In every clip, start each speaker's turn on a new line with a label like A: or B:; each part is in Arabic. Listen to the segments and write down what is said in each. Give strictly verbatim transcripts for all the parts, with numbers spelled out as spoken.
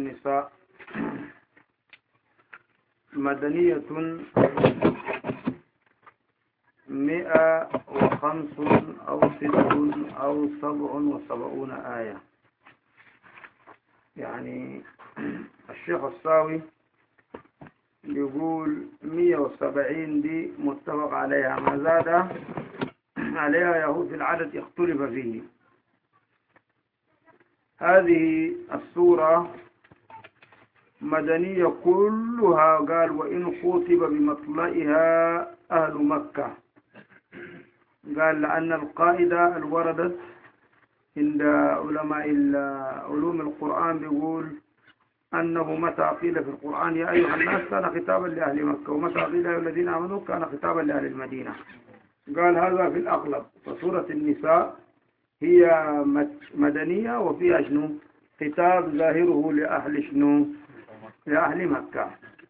A: النساء مدنية مئة وخمس أو ست أو سبع وسبعون آية. يعني الشيخ الصاوي يقول مئة وسبعين دي متفق عليها، ما زاد عليها يهود في العدد اختلف فيه. هذه السورة مدنية كلها، قال وإن خطب بمطلئها أهل مكة، قال لأن القاعدة الوردت عند علماء علوم القرآن بيقول أنه متى قيل في القرآن يا أيها الناس كان خطابا لأهل مكة، ومتى قيل يا الذين آمنوا كان خطابا لأهل المدينة. قال هذا في الأغلب. فسورة النساء هي مدنية وفيها شنو خطاب ظاهره لأهل شنو لأهل مكة.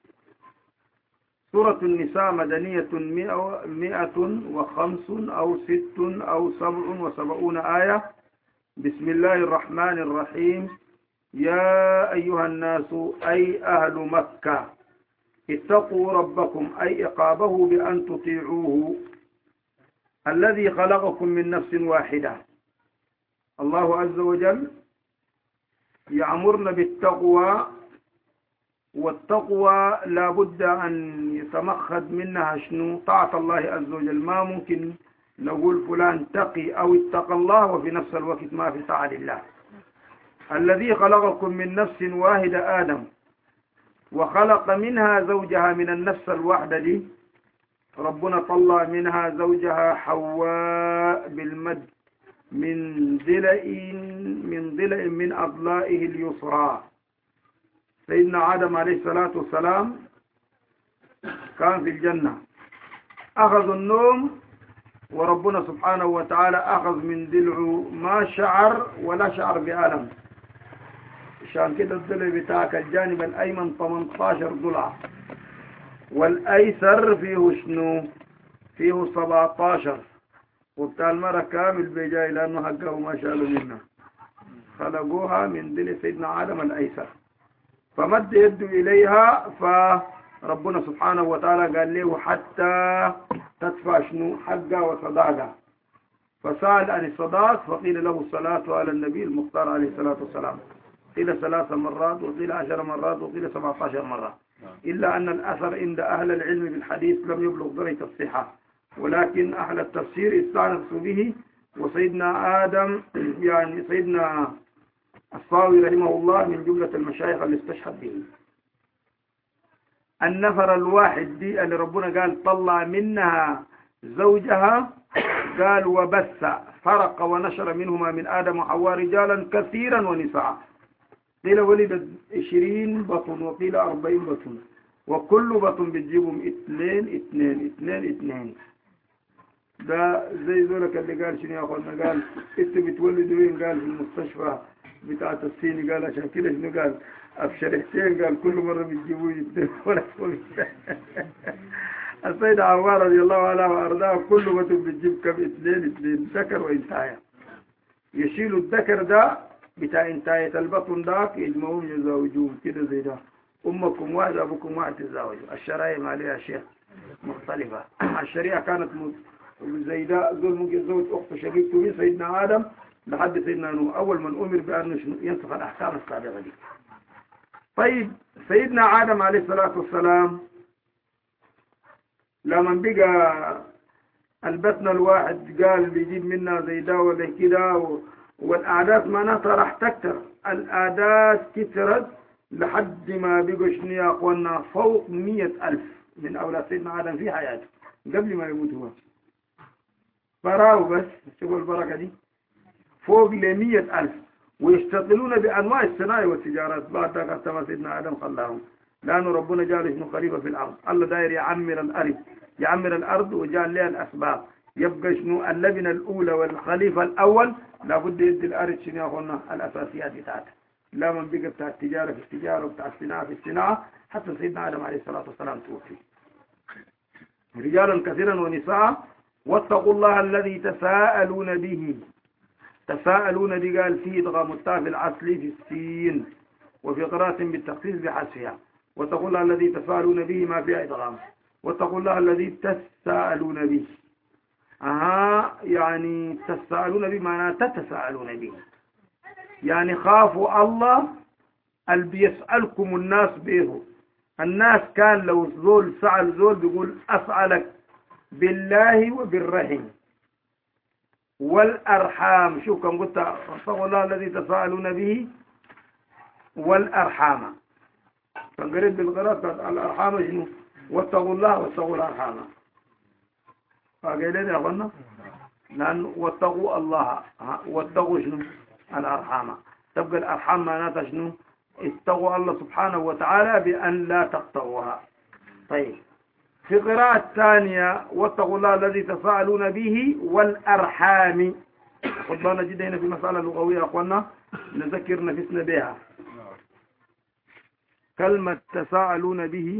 A: سورة النساء مدنية مئة وخمس أو ست أو سبع وسبعون آية. بسم الله الرحمن الرحيم. يا أيها الناس أي أهل مكة اتقوا ربكم أي إقابه بأن تطيعوه الذي خلقكم من نفس واحدة. الله عز وجل يأمرنا بالتقوى، والتقوى لا بد أن يتمخض منها شنو طاعة الله عز وجل. ما ممكن نقول فلان تقي أو اتقى الله وفي نفس الوقت ما في طاعة لله. الذي خلقكم من نفس واحدة آدم، وخلق منها زوجها من النفس الواحدة دي ربنا طلع منها زوجها حواء بالمد من ضلع من ضلع من أضلائه اليسرى. سيدنا آدم عليه الصلاة والسلام كان في الجنة، أخذ النوم وربنا سبحانه وتعالى أخذ من ضلعه ما شعر ولا شعر بألم. عشان كده الضلع بتاعك الجانب الأيمن ثمانية عشر ضلع، والأيسر فيه شنو فيه سبعة عشر، وبتاع المرة كامل بيجاي لأنه حقه ما شالوا منها، خلقوها من ضلع سيدنا آدم الأيسر. فمد يده إليها فربنا سبحانه وتعالى قال له حتى تدفع شنو حقها وصداقها. فسأل عن الصداق فقيل له الصلاة على النبي المختار عليه الصلاة والسلام، قيل ثلاث مرات وقيل عشر مرات وقيل سبعة عشر مرة، إلا أن الأثر عند أهل العلم بالحديث لم يبلغ درجة الصحة، ولكن أهل التفسير استأنسوا به. وسيدنا آدم يعني سيدنا الصاوي رحمه الله من جملة المشايخ اللي استشهد به. النفر الواحد دي اللي ربنا قال طلع منها زوجها، قال وبث فرق ونشر منهما من آدم وحواء رجالا كثيرا ونساء. قيل ولدت عشرين بطن وقيل أربعين بطن، وكل بطن بتجيبهم اثنين اثنين اثنين اثنين. ده زي ذولك اللي قال شنو يا أخوانا، قال انت بتولدوا وين؟ قال في المستشفى بتاعت الصيني. قال عشان كده شنو قال أبشرحتين، قال كل مرة بتجيبوا اثنين ولا تقول. السيدة عوار رضي الله عنها وأرضاها كل بطن بتجيب كم اثنين اثنين ذكر وإنتاية. يشيلوا الذكر ده بتاع انتاية البطن داك يجمعون يزوجون كده زي ده، أمكم واحد أبوكم واحد تزوجوا. الشرائع عليها شيء مختلفة. الشريعة كانت زي ده، ذل ممكن يتزوج أخت شقيقته من سيدنا آدم لحد سيدنا نوح، أول من أمر بأن ينسخ الأحكام السابقة دي. طيب سيدنا آدم عليه الصلاة والسلام لما بقى البطن الواحد قال بيجيب منا زي ده ولا كده، والأعداد معناتها راح تكتر. الأعداد كترت لحد ما بقوا شنو يا أخوانا فوق مية ألف من أولاد سيدنا آدم في حياته قبل ما يموت هو. فراوا بس شوفوا البركة دي فوق لمية ألف، ويشتغلون بأنواع الصناعة والتجارات. بعد ذلك اختفى سيدنا آدم خلاهم، لأنه ربنا جعل اسمه خليفة في الأرض. الله داير يعمر الأرض يعمر الأرض وجعل لها الأسباب. يبقى شنو اللبنة الأولى والخليفة الأول لابد يدي الأرض شنو يا أخوانا الأساسيات بتاعتها. لا من بقى بتاع التجارة في التجارة وبتاع الصناعة في الصناعة. حتى سيدنا آدم عليه الصلاة والسلام توفي. رجالا كثيرا ونساء. واتقوا الله الذي تساءلون به. تساءلون دي قال فيه إدغام التاء في الأصل في السين، وفي قراءة بالتخصيص بحذفها. واتقوا الله الذي تساءلون به ما فيها إدغام. واتقوا الله الذي تساءلون به. أها يعني تساءلون به معناها تتساءلون به، يعني خافوا الله اللي بيسألكم الناس به. الناس كان لو زول سأل زول بيقول أسألك بالله وبالرحم والأرحام. شوف كم قلت اتقوا الله الذي تساءلون به والأرحام، فقريت بالقراءة الأرحام شنو؟ واتقوا الله واتقوا الأرحام. فقيلين يا أخوانا لأن واتقوا الله واتقوا شنو؟ الأرحام. تبقى الأرحام معناتها شنو؟ اتقوا الله سبحانه وتعالى بأن لا تقطعوها. طيب في قراءة ثانية واتقوا الله الذي تساءلون به والأرحام. خد بالنا جدا هنا في مسألة لغوية يا أخوانا نذكر نفسنا بها. كلمة تساءلون به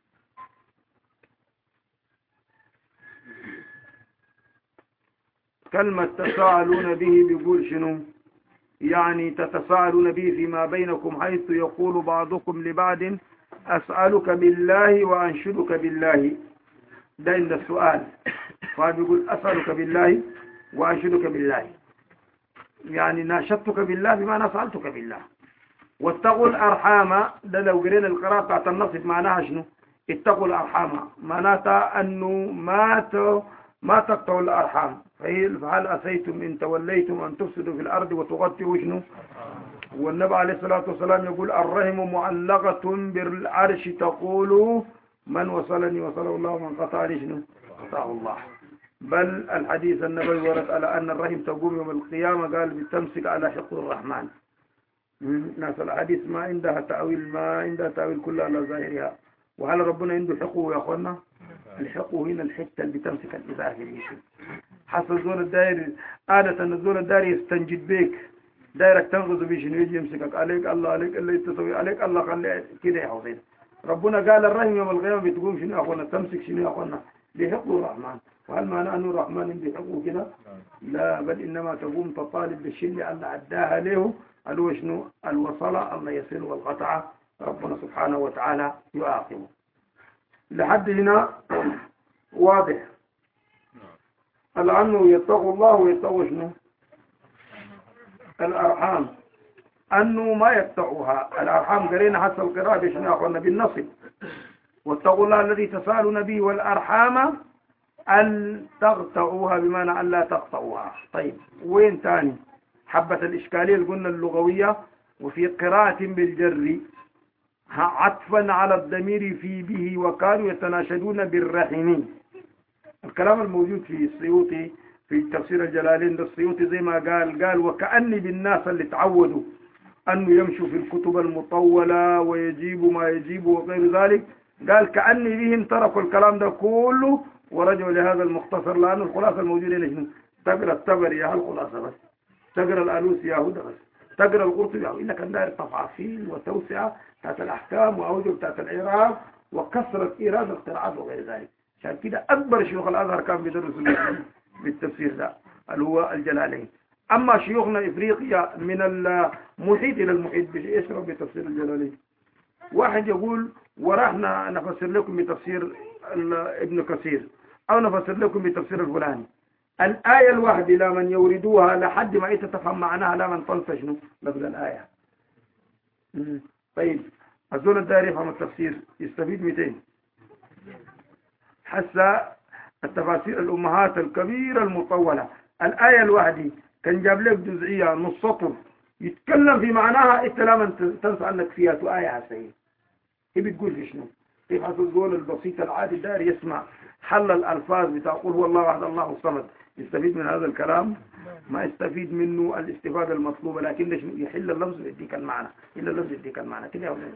A: كلمة تساءلون به بيقول شنو؟ يعني تتساءلون به فيما بينكم حيث يقول بعضكم لبعض أسألك بالله وأنشدك بالله. ده عند السؤال فبيقول أسألك بالله وأنشدك بالله، يعني ناشدتك بالله بمعنى سألتك بالله. واتقوا الأرحام ده لو قرينا القراءة بتاعت النصب معناها شنو؟ اتقوا الأرحام معناتها أنه ما ما تقطعوا الأرحام. فهل أسيتم إن توليتم أن تفسدوا في الأرض وتغطوا شنو؟ والنبي عليه الصلاة والسلام يقول الرحم معلقة بالعرش تقول من وصلني وصله الله ومن قطعني شنو؟ قطعه الله. بل الحديث النبوي ورد على أن الرحم تقوم يوم القيامة قال بتمسك على حق الرحمن. ناس الحديث ما عندها تأويل، ما عندها تأويل كلها على ظاهرها. وهل ربنا عنده حقه يا أخوانا؟ الحقه هنا الحتة اللي بتمسك الإذاعة في الإيشو. حصل زول الدائر عادة أن الزول الدائر يستنجد بيك دايرك تنغض بيه شنو يجي يمسكك عليك الله عليك اللي تسوي عليك الله خلي كده يا حسين. ربنا قال الرحم يوم القيامة بتقوم شنو يا أخوانا؟ تمسك شنو يا أخوانا؟ بحقه الرحمن. وهل معنى أنه الرحمن بحقه كده؟ لا، بل إنما تقوم تطالب بالشيء اللي عداها له الو شنو؟ الوصلة الله يصل والقطع ربنا سبحانه وتعالى يعاقبه. لحد هنا واضح لأنه يتقوا الله ويتقوا شنو؟ الأرحام، أنه ما يقطعوها الأرحام. قرينا حتى القراءة بشنو يا أخوانا؟ بالنصب. واتقوا الله الذي تساءلون به والأرحام أن تقطعوها بمعنى أن لا تقطعوها. طيب وين تاني حبة الإشكالية اللي قلنا اللغوية؟ وفي قراءة بالجر عطفا على الضمير في به وكانوا يتناشدون بالرحم. الكلام الموجود في السيوطي في تفسير الجلالين السيوطي زي ما قال قال وكأني بالناس اللي تعودوا أنه يمشوا في الكتب المطولة ويجيبوا ما يجيبوا وغير ذلك، قال كأني بهم تركوا الكلام ده كله ورجعوا لهذا المختصر. لأن الخلاصة الموجودة هنا شنو؟ تقرأ الطبري يا الخلاصة بس، تقرأ الألوسي يا هدى بس، تقرأ القرطبي يا إلا كان داير تفاصيل وتوسعة بتاعت الأحكام وأوجه بتاعت الإعراب وكثرة إيراد الاختراعات وغير ذلك. عشان كده أكبر شيوخ الأزهر كان بيدرسوا بالتفسير ده اللي هو الجلالين. أما شيوخنا إفريقيا من المحيط إلى المحيط يشرب بتفسير الجلالين. واحد يقول ورحنا نفسر لكم بتفسير ابن كثير أو نفسر لكم بتفسير الفلاني. الآية الواحدة لمن يوردوها لحد ما أنت تفهم معناها لمن تنسى شنو لفظ الآية. طيب الزول الداري يفهم التفسير يستفيد مئتين. حتى التفاسير الأمهات الكبيرة المطولة الآية الواحدة كان جاب لك جزئية نص سطر يتكلم في معناها انت لما تنسى انك فيها آية عسية. هي بتقول في شنو؟ كيف هتقول البسيط العادي دار يسمع حل الألفاظ بتقول هو الله واحد الله الصمد يستفيد من هذا الكلام؟ ما يستفيد منه الاستفادة المطلوبة، لكن ليش يحل اللفظ يديك المعنى، إلا اللفظ يديك المعنى كده. يا ولد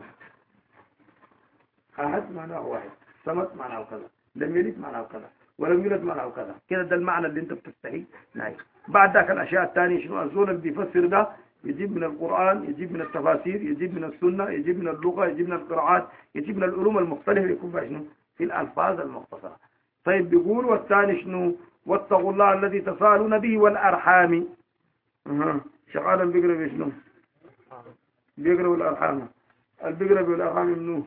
A: أحد معناه واحد، صمد معناه كذا، لم يلد معناه كذا، ولم يولد معناه كذا، كده ده المعنى اللي انت بتستحي. نعم. بعد ذاك الأشياء الثانية شنو؟ الزول اللي بيفسر ده يجيب من القرآن، يجيب من التفاسير، يجيب من السنة، يجيب من اللغة، يجيب من القراءات، يجيب من العلوم المختلفة، يكون بقى شنو؟ في الألفاظ المختصرة. طيب بيقول والثاني شنو؟ واتقوا الله الذي تساءلون به والأرحام. أها شغالا بيقرأ بشنو؟ بيقرأوا الأرحام اللي بيقرأ بالأرحام منه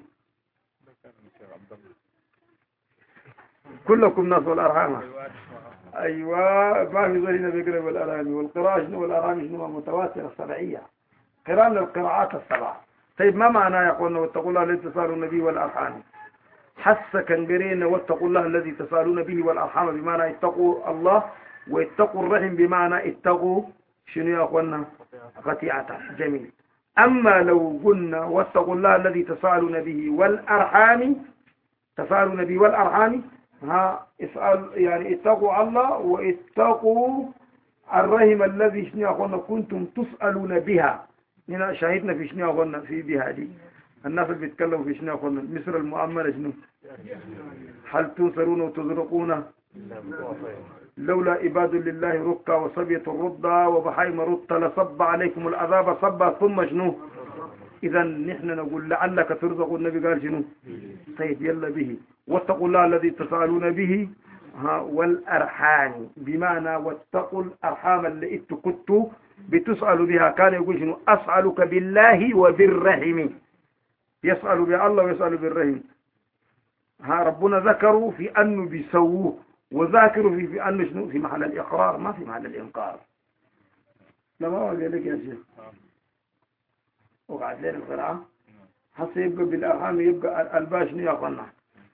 A: كلكم ناس والأرحام. أيوة ما في ظهرنا بيقرأ بالأرحام. والقراءة شنو والأرحام شنو متواترة السبعية قراءة القراءات السبعة. طيب ما معنى يقولون واتقوا الله الذي تسألون به والأرحام؟ حس كان قرينا واتقوا الله الذي تسألون به والأرحام بمعنى اتقوا الله، واتقوا الرحم بمعنى اتقوا شنو يا أخوانا قطيعته. جميل. أما لو قلنا واتقوا الله الذي تسألون به والأرحام تسألون به والأرحام ها اسأل يعني اتقوا الله واتقوا الرحم الذي شنو يا أخوانا كنتم تسألون بها. هنا شاهدنا في شنو يا أخوانا في بها دي الناس اللي بيتكلموا في شنو يا أخوانا مصر المؤمنة شنو هل تنصرون وتزرقون لولا عباد لله ركا وصبية الرضا وبحيم رضا لصب عليكم العذاب صبا ثم شنو. إذا نحن نقول لعلك ترزق. النبي قال شنو؟ طيب يلا به واتقوا الله الذي تسألون به ها والأرحام بمعنى واتقوا الأرحام اللي انتوا كنتوا بتسألوا بها. كان يقول شنو أسألك بالله وبالرحم. يسأل بالله ويسأل بالرحم. ها ربنا ذكروا في أنه بيسووه وذاكروا في, في أنه شنو في محل الإقرار ما في محل الإنكار. لما أقول لك يا شيخ وقعد لين القراءة حتى يبقى بالأرحام يبقى الباشن يا أخوانا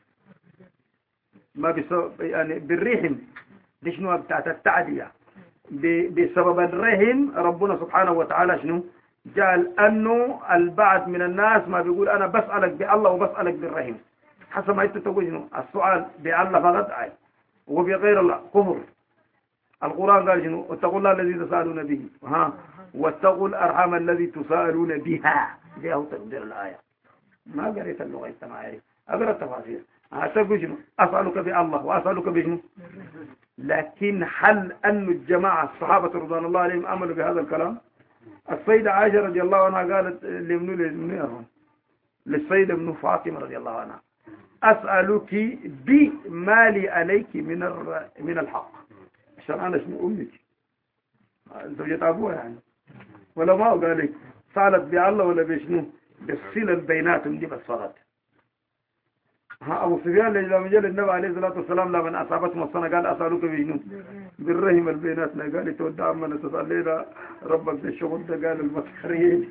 A: ما بسبب يعني بالرحم دي شنو بتاعت التعدية بسبب الرحم. ربنا سبحانه وتعالى شنو جعل أنه البعض من الناس ما بيقول أنا بسألك بالله وبسألك بالرحم حسب ما أنت تقول شنو السؤال بالله فقط عاي وبغير الله كفر. القرآن قال شنو اتقوا الله الذي تسألون به ها واتقوا الأرحام الذي تسألون بها. جاءه تقدير الآية ما قريت اللغة انت ما عارف أقرأ التفاصيل. أتقول شنو أسألك بالله وأسألك بشنو. لكن هل أن الجماعة الصحابة رضوان الله عليهم أمنوا بهذا الكلام؟ السيدة عائشة رضي الله عنها قالت لمنو لمنو للسيدة ابن فاطمة رضي الله عنها أسألك بمالي عليك من من الحق عشان أنا اسمي أمك زوجة أبوها يعني ولا ما قال لك سألت بالله ولا بشنو بالصلة بيناتهم دي بس فقط. ها أبو سفيان لما جاء النبي عليه الصلاة والسلام لما أصابته السنة قال أسألك بشنو بالرحم البيناتنا. قال تودع أمنا تسألينا ربك بالشغل ده قال المسخرين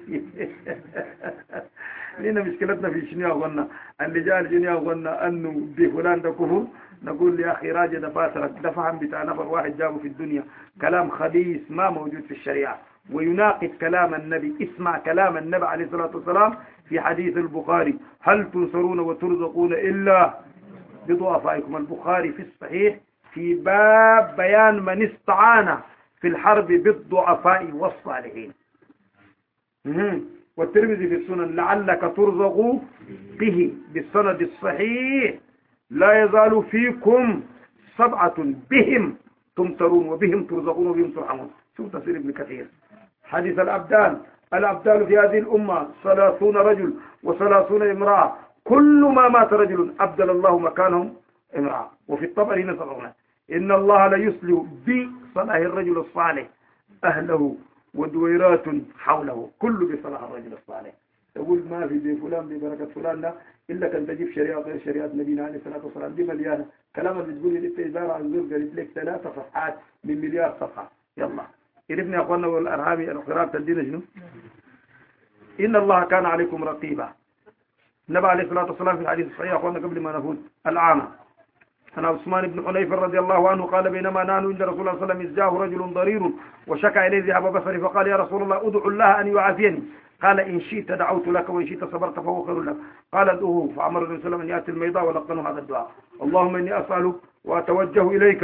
A: لنا مشكلتنا في شنو أغنى اللي جاء الجنيا أغنى أنه بفلان ده كفر. نقول يا أخي راجع دفاترك ده فهم بتاع نفر واحد جابه في الدنيا كلام خبيث ما موجود في الشريعة ويناقض كلام النبي. اسمع كلام النبي عليه الصلاة والسلام في حديث البخاري هل تنصرون وترزقون إلا بضعفائكم. البخاري في الصحيح في باب بيان من استعان في الحرب بالضعفاء والصالحين. والترمذي في السنن لعلك ترزقوا به بالسند الصحيح لا يزال فيكم سبعة بهم تمترون وبهم ترزقون وبهم ترحمون. شوف تفسير ابن كثير. حديث الأبدال الأبدال في هذه الأمة ثلاثون رجل وثلاثون امرأة كل ما مات رجل أبدل الله مكانهم امرأة. وفي الطبري نسألنا إن الله لا يصلح بصلاح الرجل الصالح أهله ودويرات حوله كل بصلاح الرجل الصالح. تقول ما في بفلان ببركة فلان لا إلا كان تجيب شريعة غير شريعة نبينا عليه الصلاة والسلام دي مليانة. كلام اللي تقول لي انت عبارة عن زول قريب لك ثلاثة صفحات من مليار صفحة. يلا عرفنا يا اخواننا والارهابي القراءة تدينا شنو. إن الله كان عليكم رقيبا. النبي عليه الصلاة والسلام في الحديث الصحيح يا اخواننا قبل ما نفوت العامة أنا عثمان بن حنيفة رضي الله عنه قال بينما نحن عند رسول الله صلى الله عليه وسلم إذ جاءه رجل ضرير وشكى إليه ذهاب بصري فقال يا رسول الله ادعو الله أن يعافيني. قال إن شئت دعوت لك وإن شئت صبرت فهو خير لك. قال ادعوه فأمر الرسول صلى الله عليه وسلم أن يأتي الميضاء ولقنه هذا الدعاء اللهم إني أسألك وأتوجه إليك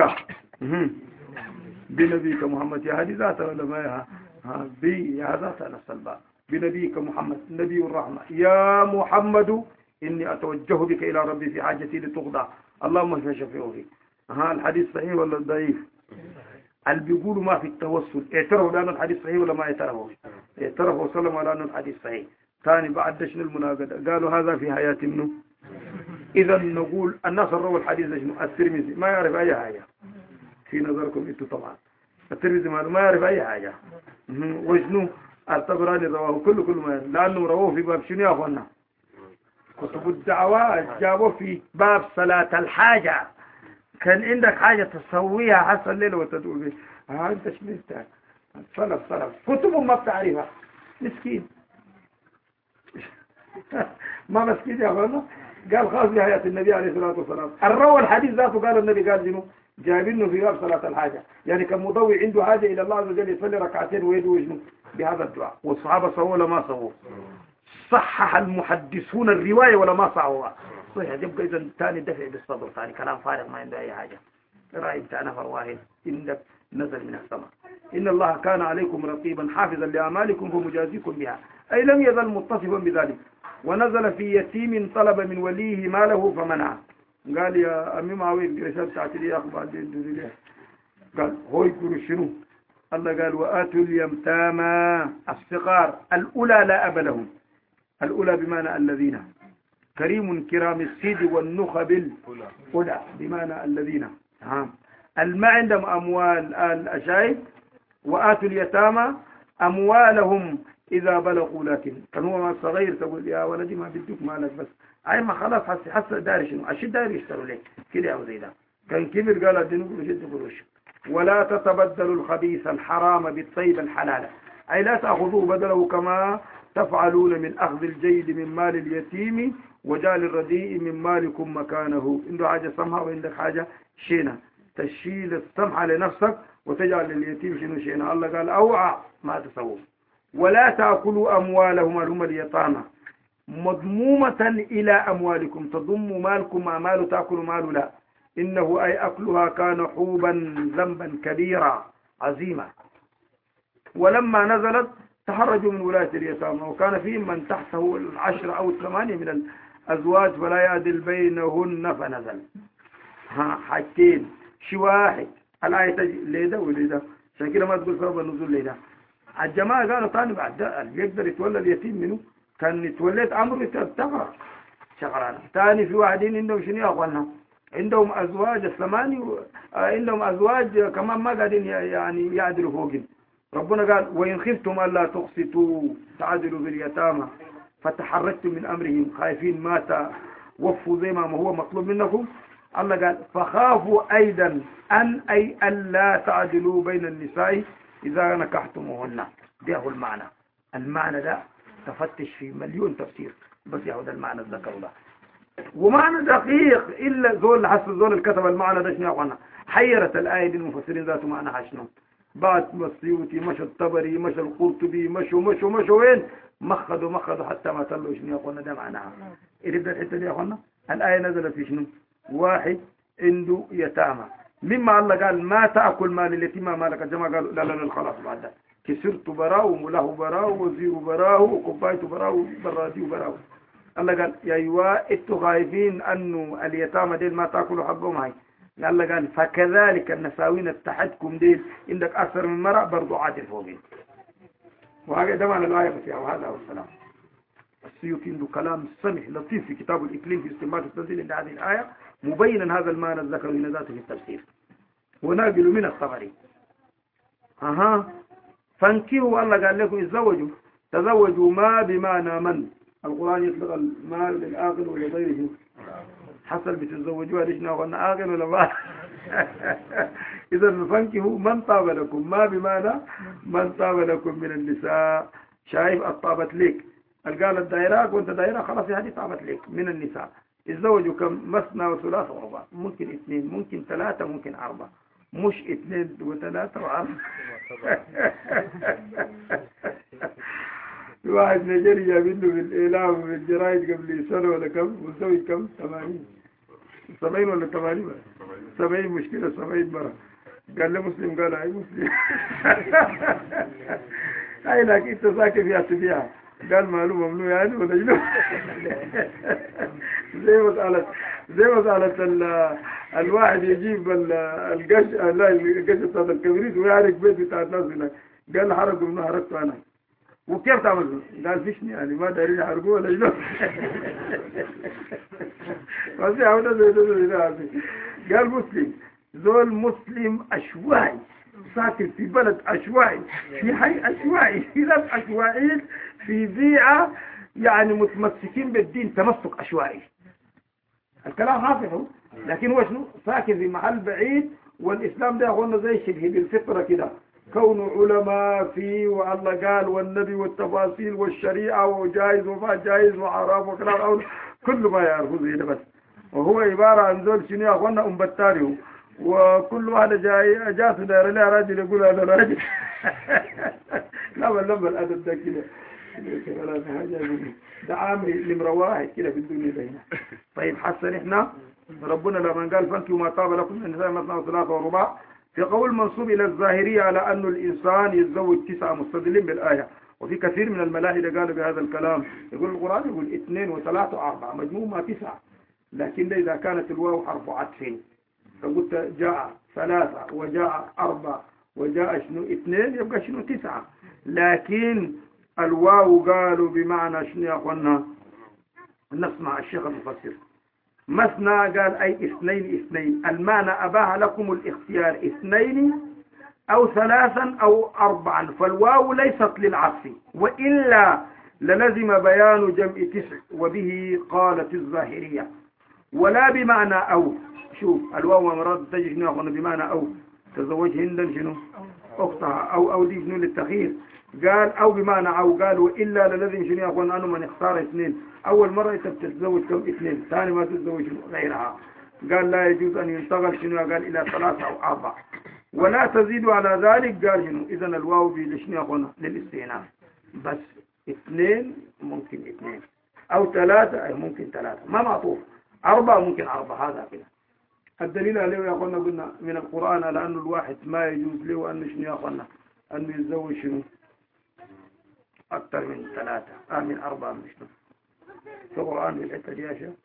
A: بنبيك محمد. يا هذه ذات العلماء بي يا ذات السلباء بنبيك محمد نبي الرحمة يا محمد إني أتوجه بك إلى ربي في حاجتي لتقضى اللهم اشف شفيعي. ها الحديث صحيح ولا ضعيف؟ اللي بيقولوا ما في التوسل اعترفوا لأن الحديث صحيح ولا ما اعترفوا؟ اعترفوا وسلموا على أن الحديث صحيح. ثاني بعد شنو المناقضة قالوا هذا في حياة منه. إذا نقول الناس رووا الحديث شنو الترمذي ما يعرف أي حاجة في نظركم أنتم طبعا. الترمذي ما يعرف أي حاجة وشنو الطبراني رواه كل كل ما لأنه رواه في باب شنو يا أخوانا كتب الدعوات جابوا في باب صلاة الحاجة كان عندك حاجة تسويها حصل الليل وتدعو به ها أنت شملتها صلف صلف كتب ما بتعرفها مسكين ما مسكين يا أخوانا قال خاص بحياة النبي عليه الصلاة والسلام الروى الحديث ذاته قال النبي قال جنو جايبينه في باب صلاة الحاجة يعني كان مضوي عنده حاجة إلى الله عز وجل يصلي ركعتين ويدعو وجنه بهذا الدعاء والصحابة سووا ولا ما سووا صحح المحدثون الرواية ولا ما صحوها صحيح يبقى إذا ثاني دفع بالصدر ثاني كلام فارغ ما عنده أي حاجة رأي بتاع نفر واحد إنك نزل من السماء إن الله كان عليكم رقيبا حافظا لأعمالكم فمجازيكم بها أي لم يزل متصفا بذلك ونزل في يتيم طلب من وليه ماله فمنعه قال يا أمي معاوية القرشات بتاعت لي يا أخو بعدين دوزي ليه قال هو يقول شنو الله قال وآتوا اليتامى الصغار الأولى لا أب لهم الأولى بمعنى الذين كريم كرام السيد والنخب الأولى بمعنى الذين ها الما عندهم أموال الأشايب وآتوا اليتامى أموالهم إذا بلغوا لكن كان هو صغير تقول يا ولدي ما بدك مالك بس أي ما خلاص حس حس داري شنو أشد داري يشتروا لك كده أو زي ده كان كبر قال الدين قروش يد قروش ولا تتبدلوا الخبيث الحرام بالطيب الحلال أي لا تأخذوه بدله كما تفعلون من أخذ الجيد من مال اليتيم وجعل الرديء من مالكم مكانه عنده حاجة سمحة وعندك حاجة شينة تشيل السمحة لنفسك وتجعل لليتيم شنو شينة الله قال أوعى ما تسووا ولا تأكلوا أموالهم هم اليتامى مضمومة إلى أموالكم تضم مالكم مع مال تأكل مال لا إنه أي أكلها كان حوبا ذنبا كبيرا عظيما ولما نزلت تحرجوا من ولاية اليتامى وكان فيهم من تحته العشر أو الثمانية من الأزواج فلا يعدل بينهن فنزل ها حاجتين شي واحد الآية تجي ليدا وليدا عشان كده ما تقول سبب النزول ليدا الجماعة قالوا ثاني بعد اللي يقدر يتولى اليتيم منه كان يتولد أمره تغرق شغلانة ثاني في واحدين عندهم شنو يا أخوانا عندهم أزواج الثماني و... عندهم أزواج كمان ما قاعدين يعني يعدلوا فوقهم ربنا قال وإن خفتم ألا تقسطوا تعدلوا باليتامى فتحرجتم من أمرهم خايفين ما توفوا زي ما هو مطلوب منكم الله قال فخافوا أيضا أن أي ألا تعدلوا بين النساء إذا نكحتموهن ده هو المعنى المعنى ده تفتش في مليون تفسير بس ياخذ المعنى الذكر ده ومعنى دقيق إلا زول حسب زول الكتب المعنى ده شنو يا أخوانا حيرت الآية دي المفسرين ذاته معناها شنو بعد السيوطي مشى الطبري مشى القرطبي مشوا مشوا مشوا وين مخذوا مخذوا حتى ما طلعوا شنو يا أخوانا ده معناها إذا بدأت الحتة دي يا أخوانا الآية نزلت في شنو واحد عنده يتامى مما الله قال ما تأكل مال اليتيم مالك الجماعة قالوا لا لا لا خلاص بعد ده كسرت براو ومله براو وزير براو وكوبايت براو برادي براو الله قال يا ايوا انتوا خايفين انه اليتامى ديل ما تاكلوا حقهم هاي الله قال فكذلك النساوين تحتكم ديل عندك اكثر من مرة برضو عادل فوقين وهذا ده معنى الايه بس وهذا هو السلام السيوطي عنده كلام سمح لطيف في كتاب الإقليم في استنباط التنزيل عند هذه الآية مبينا هذا المعنى الذكر من ذاته في التفسير وناقل من الطبري اها فانكروا الله قال لكم اتزوجوا تزوجوا ما بمعنى من القرآن يطلق المال للآخر ولغيره حصل بتتزوجوها ليش ناخذ آخر ولا ما إذا فانكروا من طاب لكم ما بمعنى من طاب لكم من النساء شايف الطابت لك قال الدائرة وانت دائرة خلاص هذه طابت لك من النساء الزوج كم مثنى وثلاث ورباع ممكن اثنين ممكن ثلاثة ممكن أربعة مش اثنين وثلاثة وأربعة واحد نيجيريا منه بالإعلام وبالجرايد قبل سنة ولا كم وزوج كم ثمانين سبعين ولا ثمانين سبعين مشكلة سبعين مرة قال له مسلم قال أي مسلم أي لك أنت ساكن فيها تبيعها قال معلومة ممنوع يعني ولا جنوب زي مسألة زي مسألة الواحد يجيب القش لا القش بتاع الكبريت ويعرف بيت بتاع الناس هناك قال حرقوا منه حرقته أنا وكيف تعمل قال فيشني يعني ما دارين يحرقوه ولا جنوب بس يا عودة زي ده قال مسلم زول مسلم عشوائي ساكن في بلد عشوائي في حي عشوائي في ناس عشوائيين في بيئة يعني متمسكين بالدين تمسك عشوائي. الكلام حاصل، لكن هو شنو ساكن في محل بعيد، والإسلام ده قلنا زي شبه بالفطرة كده، كون علماء فيه والله قال والنبي والتفاصيل والشريعة وجائز وما جائز وحرام وكلام كل ما يعرفوا زي ده بس. وهو عبارة عن زول شنو يا اخوانا ام بتاريو، وكل واحد جاي جات داير لها راجل يقول هذا راجل. لا والله الادب ده كده ده عامل نمرة واحد كده في الدنيا ده هنا. طيب حسن احنا ربنا لما قال فانكوا ما طاب لكم من النساء مثنى وثلاثة ورباع، في قول منصوب الى الظاهرية على انه الانسان يتزوج تسعة مستدلين بالايه، وفي كثير من الملاحدة قالوا بهذا الكلام. يقول القرآن يقول اثنين وثلاثة واربعة مجموعها تسعة، لكن ده اذا كانت الواو حرف عطف، فقلت جاء ثلاثة وجاء أربعة وجاء شنو اثنين يبقى شنو تسعة، لكن الواو قالوا بمعنى شنو يا اخوانا؟ نسمع الشيخ المفسر مثنى قال أي اثنين اثنين، المعنى أباح لكم الاختيار اثنين أو ثلاثا أو أربعا، فالواو ليست للعطف، وإلا للزم بيان جمع تسع، وبه قالت الظاهرية، ولا بمعنى أو. شوف الواو مرات تجي شنو بمعنى أو، تزوج هندا شنو أختها، أو أو دي شنو للتخيير، قال أو بمعنى أو، قال وإلا للزم شنو يا أخوان أنه من اختار اثنين، أول مرة أنت بتتزوج كم اثنين، ثاني ما تتزوج غيرها، قال لا يجوز أن ينتقل شنو قال إلى ثلاثة أو أربعة، ولا تزيد على ذلك، قال شنو إذن الواو بشنو يا أخوان للاستئناف بس، اثنين ممكن اثنين أو ثلاثة أي ممكن ثلاثة، ما معطوف، أربعة ممكن أربعة، هذا كده. الدليل عليه يا أخوانا قلنا من القرآن على أنه الواحد ما يجوز له أنه شنو يا أخوانا أنه يتزوج شنو أكثر من ثلاثة آه من أربعة، مش شنو في القرآن في الحتة دي يا شيخ؟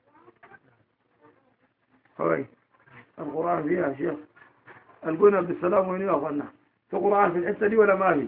A: هاي القرآن فيها يا شيخ القلنا بالسلام وين يا أخوانا في القرآن في الحتة دي ولا ما في؟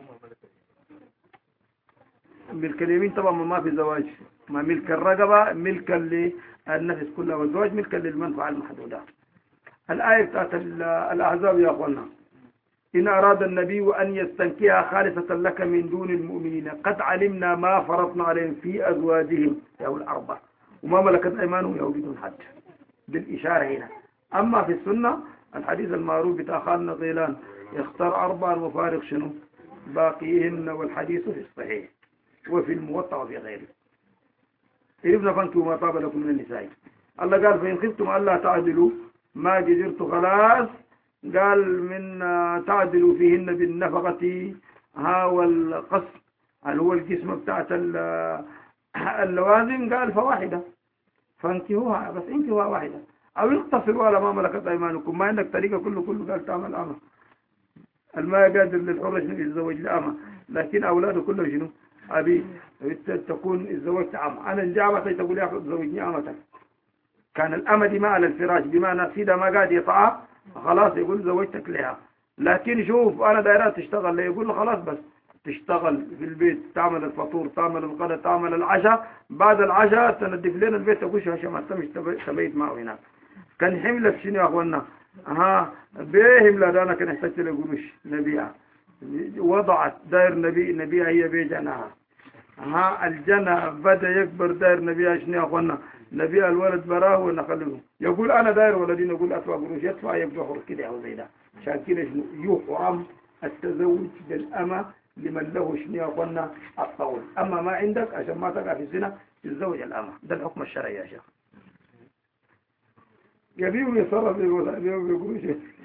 A: ملك اليمين طبعا ما في زواج، ما ملك الرقبة ملكا للنفس كلها، والزواج ملكا للمنفعة المحدودة. الآية بتاعت الأحزاب يا أخوانا إن أراد النبي أن يستنكيها خالصة لك من دون المؤمنين قد علمنا ما فرضنا عليهم في أزواجهم يا الأربع وما ملكت أيمانهم يا بدون حد بالإشارة هنا. أما في السنة الحديث المعروف بتاع خالنا غيلان يختار أربعة وفارق شنو باقيهن، والحديث في الصحيح وفي الموطأ وفي غيره. ابن فانكوا ما طاب لكم من النساء، الله قال فإن خفتم ألا تعدلوا ما جزرت خلاص، قال من تعدلوا فيهن بالنفقة ها والقسم اللي هو الجسم بتاعت اللوازم، قال فواحدة فانكهوها، بس انكهوها واحدة أو اقتصروا على ما ملكت أيمانكم، ما عندك طريقة كله كله قال تعمل أمة الماء قادر للحرة شنو يتزوج لأمة، لكن أولاده كله شنو أبي تكون الزوجت عامة، أنا الجامعة تقول يا أخي زوجني عامة، كان الأمة دي ما على الفراش بمعنى سيدة ما قاعد يطعى خلاص يقول زوجتك لها، لكن شوف أنا دايرات تشتغل ليه يقول له خلاص بس تشتغل في البيت تعمل الفطور تعمل الغداء تعمل العشاء، بعد العشاء تندف لنا البيت تقول شو عشان ما تمش تبيت معه هناك. كان حملة شنو يا أخوانا ها بيهم لا دانا كان يحتاج له قروش نبيها وضعت داير نبي نبيها هي بيجناها ها الجنة بدأ يكبر داير نبيها شنو يا أخوانا نبيها الولد براه ونخليه يقول أنا داير ولدين يقول أدفع قروش يدفع يبدأ حر كده أو زي ده، عشان كده شنو يحرم التزوج بالأمة لمن له شنو يا أخوانا الطول، أما ما عندك عشان ما تقع في الزنا تتزوج الأمة، ده الحكم الشرعي يا شيخ. يبيهم يصرف بقروش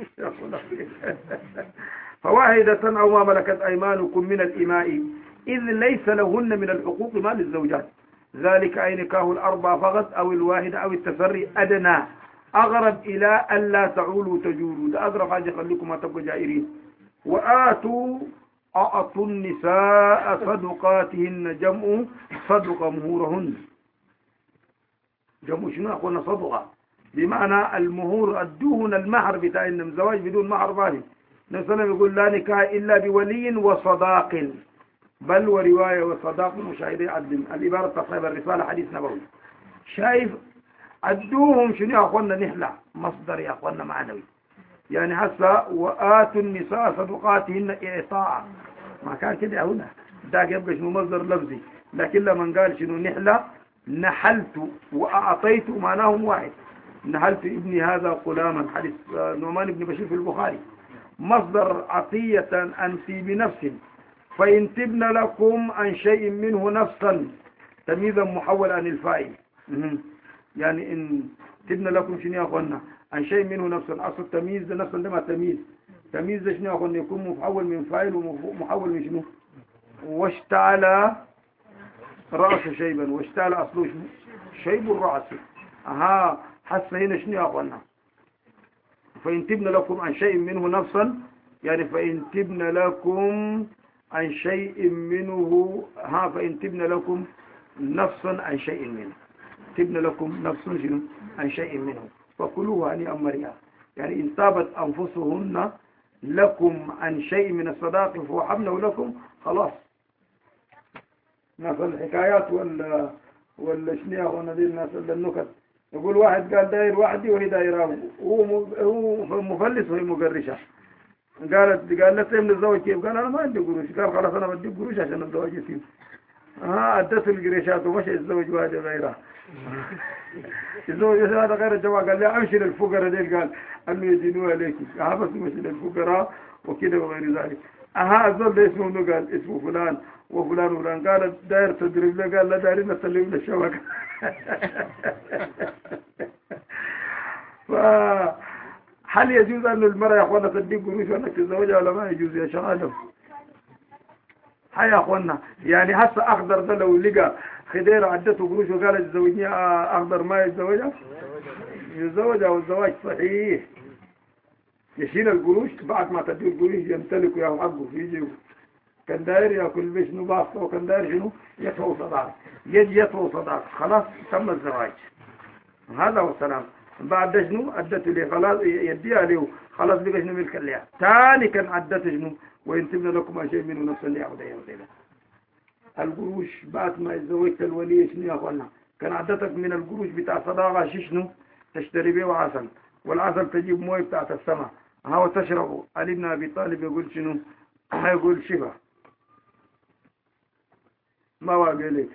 A: فواحدة أو ما ملكت أيمانكم من الإماء إذ ليس لهن من الحقوق ما للزوجات، ذلك أي نكاه الأربع فقط أو الواحدة أو التسري أدنى أغرب إلى ألا تعولوا تجوروا، ده أغرب حاجة خليكم ما تبقوا جائرين. وآتوا أعطوا النساء صدقاتهن جمع صدق مهورهن، جمع شنو أخونا صدقة بمعنى المهور أدوهن المهر بتاع إنهم زواج بدون مهر بالي، نسأل يقول لا نكاح إلا بولي وصداق، بل ورواية وصداق وشاهدي عدل، العبارة تصحيب الرسالة حديث نبوي. شايف أدوهم شنو يا أخوانا نحلة مصدر يا أخوانا معنوي يعني هسا وآتوا النساء صدقاتهن إعطاء ما كان كده هنا ده يبقى شنو مصدر لفظي لكن لما قال شنو نحلة نحلت وأعطيت معناهم واحد نحلت ابني هذا غلاما حديث نعمان بن بشير في البخاري مصدر عطية أنت بنفس فإن تبن لكم عن شيء منه نفسا تمييزا محول عن الفاعل يعني إن تبن لكم شنو يا أخوانا عن شيء منه نفسا أصل التمييز ده نفسا ده ما تمييز تمييز ده شنو يا أخوانا يكون محول من فاعل ومحول من شنو واشتعل رأس شيبا واشتعل أصله شنو شيب الرأس أها حس هنا شنو يا أخوانا فإن تبن لكم عن شيء منه نفسا يعني فإن تبن لكم عن شيء منه ها فإن تبن لكم نفسا عن شيء منه تبن لكم نفس شنو عن شيء منه فكلوه هنيئا مريئا يعني إن تابت أنفسهن لكم عن شيء من الصداق فوحبنه لكم خلاص ناس الحكايات ولا ولا شنيا ونذير الناس النكت يقول واحد قال داير وحدي وهي دايره هو هو مفلس وهي مقرشة قالت قالت من الزواج كيف قال أنا ما عندي قروش قال خلاص أنا بدي قروش عشان الزواج يصير ها أدت القريشات ومشي الزوج واحد غيره الزوج هذا غير الجواب قال لي أمشي للفقراء ديل قال أم يدينوا عليك ها بس مشي للفقراء وكذا وغير ذلك أها الزوج ده اسمه قال اسمه فلان وفلان وفلان قال داير تدريب له قال لا دايرين نسلم للشبكة فهل يجوز أن المرأة يا أخوانا تديك قروش وأنك تتزوجها ولا ما يجوز يا شغالهم هيا يا أخوانا يعني هسه أخضر ده لو لقى خدير عدته قروش وقال تزوجني أخضر ما يتزوجها يتزوجها والزواج صحيح يشيل القروش بعد ما تديه القروش يمتلك يا حقه يجي كان داير ياكل بشنو باسطه وكان داير شنو يدفع صداق يجي يدفع صداق خلاص تم الزواج هذا هو السلام بعد شنو عدته لي خلاص يديها له خلاص بقى شنو ملك لها ثاني كان عدته شنو وإن تبنى لكم شيء منه نفسا ليعبد يهودينا القروش بعد ما يتزوجت الولي شنو يا اخوانا كان عدتك من القروش بتاع صداقه شنو تشتري به عسل والعسل تجيب مويه بتاعت السماء هو تشربه علي بن ابي طالب يقول شنو يقول شبه ما واقع لك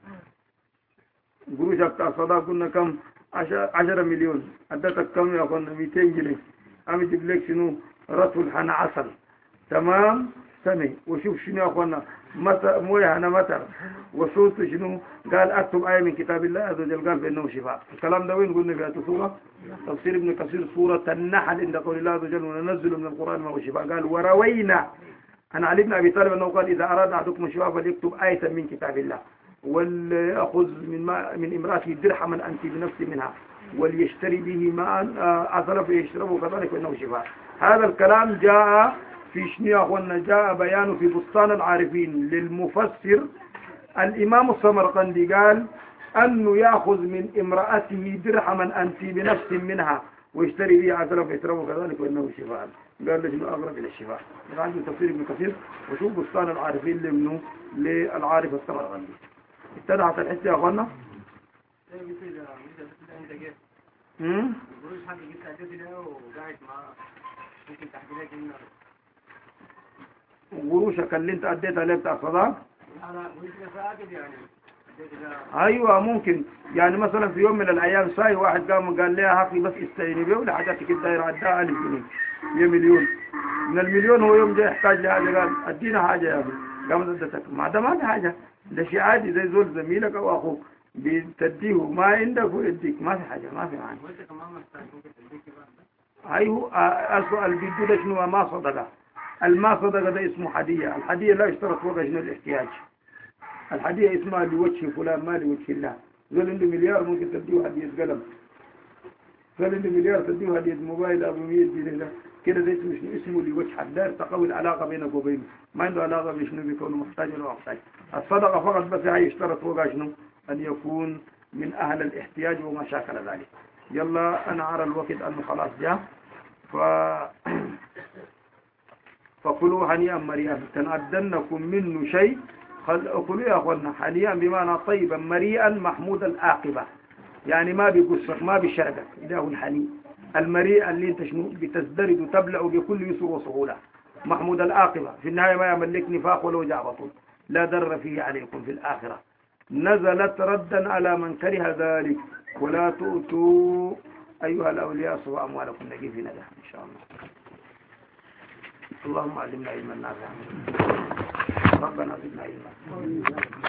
A: قروشك بتاع صداقه قلنا كم عشرة مليون عدتك كم يا اخوانا مئتين جنيه عم يجيب لك شنو رطل حنا عسل تمام سنة وشوف شنو يا اخوانا متى مويه انا متى وصوت شنو قال اكتب آية من كتاب الله عز وجل قال بانه شفاء الكلام ده وين قلنا في آية سورة تفسير ابن كثير سورة النحل عند قول الله عز وجل وننزل من القرآن ما هو شفاء قال وروينا أنا علي بن أبي طالب أنه قال إذا أراد أحدكم الشفاء فليكتب آية من كتاب الله وليأخذ من ما من امرأته درحما أنت بنفس منها وليشتري به ماء أثر فيشربه كذلك وإنه شفاء هذا الكلام جاء في شنو يا أخوانا جاء بيانه في بستان العارفين للمفسر الإمام السمرقندي قال أنه يأخذ من امرأته درحما أنت بنفس منها ويشتري به عسلا فيشربه كذلك وإنه شفاء قال لجنه أقرب إلى الشفاء عنده تفسير ابن كثير وشوف بستان العارفين لمنه للعارف السمرقندي اتضحت الحته يا أخوانا امم قروشك اللي انت اديتها ليه بتاع صداق ايوه ممكن يعني مثلا في يوم من الايام ساي واحد قام قال لها هاكي بس استعيني بيه ولا حاجاتك كده دايره عدها ألف جنيه مية مليون من المليون هو يوم جاي يحتاج لهذا قال ادينا حاجه يا اخي قامت ادتك ما ده ما في حاجه ده شيء عادي زي زول زميلك او اخوك بتديه ما عندك ويديك ما في حاجه ما في معنى ايوه السؤال بيدو ده شنو ما صدقه الماء صدقه ده اسمه حديه الحديه لا يشترط فوق شنو الاحتياج الحديه اسمها لوجه فلان ما لوجه الله زول عنده مليار ممكن تديه هديه قلم زول عنده مليار تديه هديه موبايل ابو مية جنيه كده ده اسمه شنو اسمه لوجه الله تقوي العلاقه بينك وبينه ما عنده علاقه بشنو بيكون محتاج ولا محتاج الصدقه فقط بس هي يشترط فوق شنو أن يكون من أهل الاحتياج وما شاكل ذلك يلا أنا أرى الوقت أنه خلاص جاء ف... فكلوا هنيئا مريئا تنعدنكم منه شيء كلوا يا أخوانا هنيئا بمعنى طيبا مريئا محمود العاقبة يعني ما بيقصك ما بيشرقك، إله حنين المريء اللي انت شنو بتزدرد وتبلع بكل يسر وسهولة، محمود العاقبة، في النهاية ما يملك نفاق ولو جاء بطل، لا در فيه عليكم في الآخرة. نزلت ردا على من كره ذلك، ولا تؤتوا أيها الأولياء سوى أموالكم نجي في نجاح إن شاء الله. اللهم علمنا علما نافعا، ربنا زدنا علما.